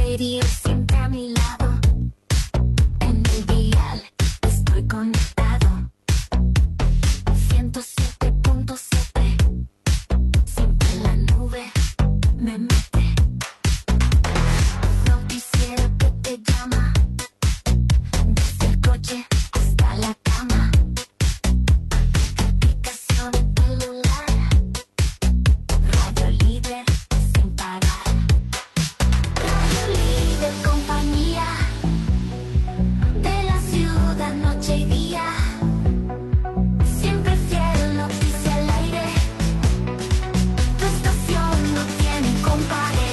radio siempre a mi lado. En el dial estoy conectado. 107.7. Siempre en la nube me mete. Noticiero que te llama. Desde el coche hasta la cama. Aplicación celular. Radio líder sin parar. Radio líder, compañía de la ciudad, noche y día. Siempre fiel, noticia al aire. Tu estación no tiene compare.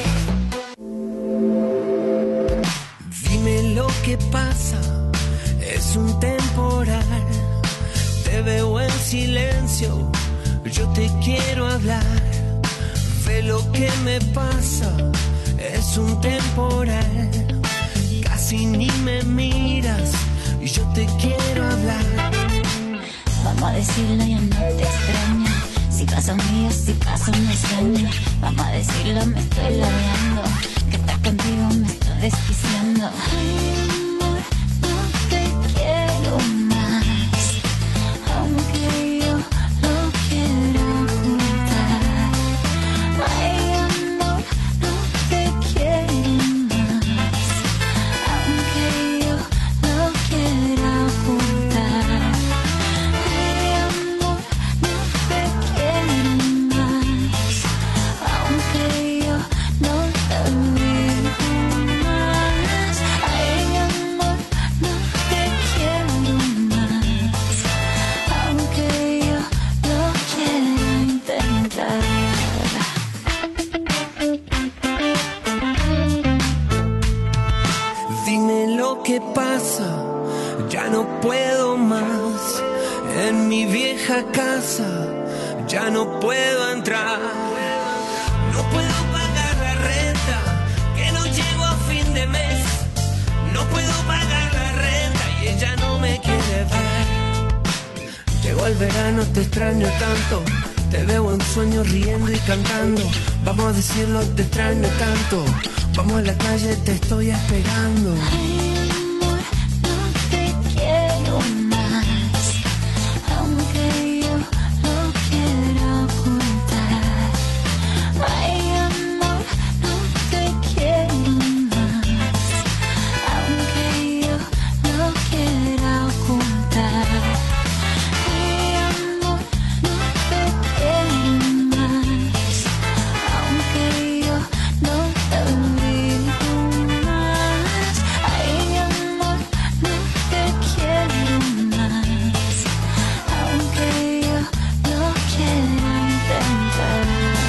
Dime lo que pasa, es un temporal. Te veo en silencio, yo te quiero hablar. Ve lo que me pasa, es un temporal. Casi ni me miras, y yo te quiero hablar. Vamos a decirlo, ya no te extraño. Si pasa un día, si pasa unos años. Vamos a decirlo, me estoy ladeando. Que estar contigo me estoy desquiciando. Ay, amor, no te quiero más. Aunque yo lo quiera ocultar. Ay, amor, no te quiero más. Aunque yo lo quiera ocultar. Ay, amor, no te quiero más. Aunque yo no te digo más. Ay, amor, no te quiero más. Aunque yo lo quiera intentar. Dime lo que pasa, ya no puedo más. En mi vieja casa ya no puedo entrar. No puedo pagar la renta, que no llego a fin de mes. No puedo pagar la renta y ella no me quiere ver. Llegó el verano, te extraño tanto. Te veo en sueños riendo y cantando. Vamos a decirlo, te extraño tanto. Vamos a la calle, te estoy esperando. Ay, amor, no te quiero más. Aunque yo lo quiera ocultar. Ay, amor, no te quiero más. Aunque yo lo quiera ocultar. Ay, amor, no te quiero más. Aunque yo no te digo más. Ay, amor, no te quiero más. Aunque yo lo quiera intentar.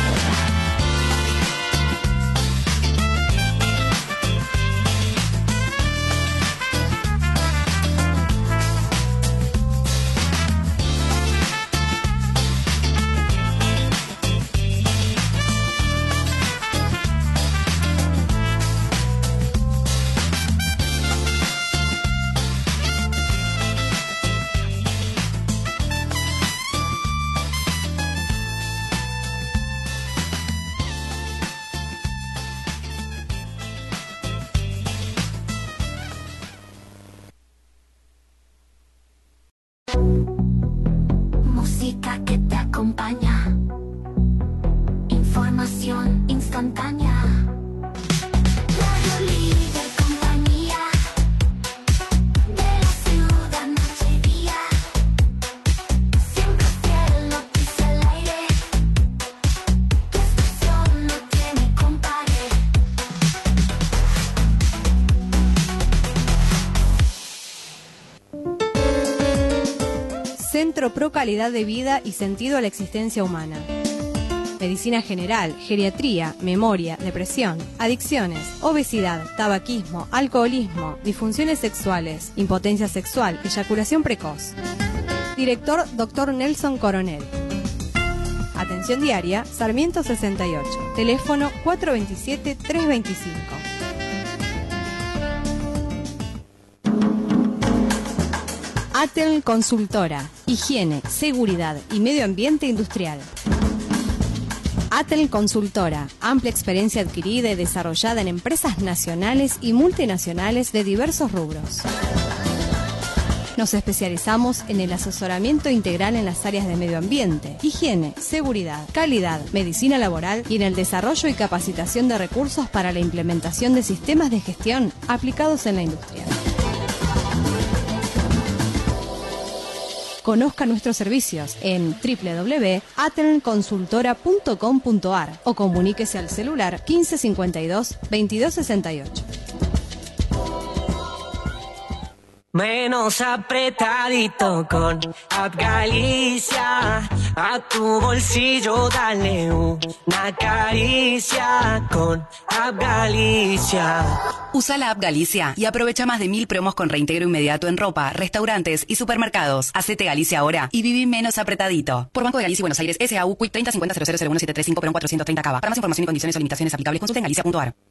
Música que te acompaña. Información instantánea. Radio líder, compañía de la ciudad, noche y día. Siempre fiel, noticia al aire. Tu estación no tiene compare. Centro Pro Calidad de Vida y Sentido a la Existencia Humana. Medicina general, geriatría, memoria, depresión, adicciones, obesidad, tabaquismo, alcoholismo, disfunciones sexuales, impotencia sexual, eyaculación precoz. Director Dr. Nelson Coronel. Atención diaria, Sarmiento 68. Teléfono 427-325. Atel Consultora, higiene, seguridad y medio ambiente industrial. Atel Consultora, amplia experiencia adquirida y desarrollada en empresas nacionales y multinacionales de diversos rubros. Nos especializamos en el asesoramiento integral en las áreas de medio ambiente, higiene, seguridad, calidad, medicina laboral y en el desarrollo y capacitación de recursos para la implementación de sistemas de gestión aplicados en la industria. Conozca nuestros servicios en www.atelconsultora.com.ar o comuníquese al celular 1552 2268. Menos apretadito con App Galicia, a tu bolsillo dale una caricia con App Galicia. Usa la App Galicia y aprovecha más de 1000 promos con reintegro inmediato en ropa, restaurantes y supermercados. Hacete Galicia ahora y viví menos apretadito. Por Banco de Galicia y Buenos Aires, SAU, Quick 30 50 00 01 735 por un 430 Cava. Para más información y condiciones o limitaciones aplicables, consulta en galicia.ar.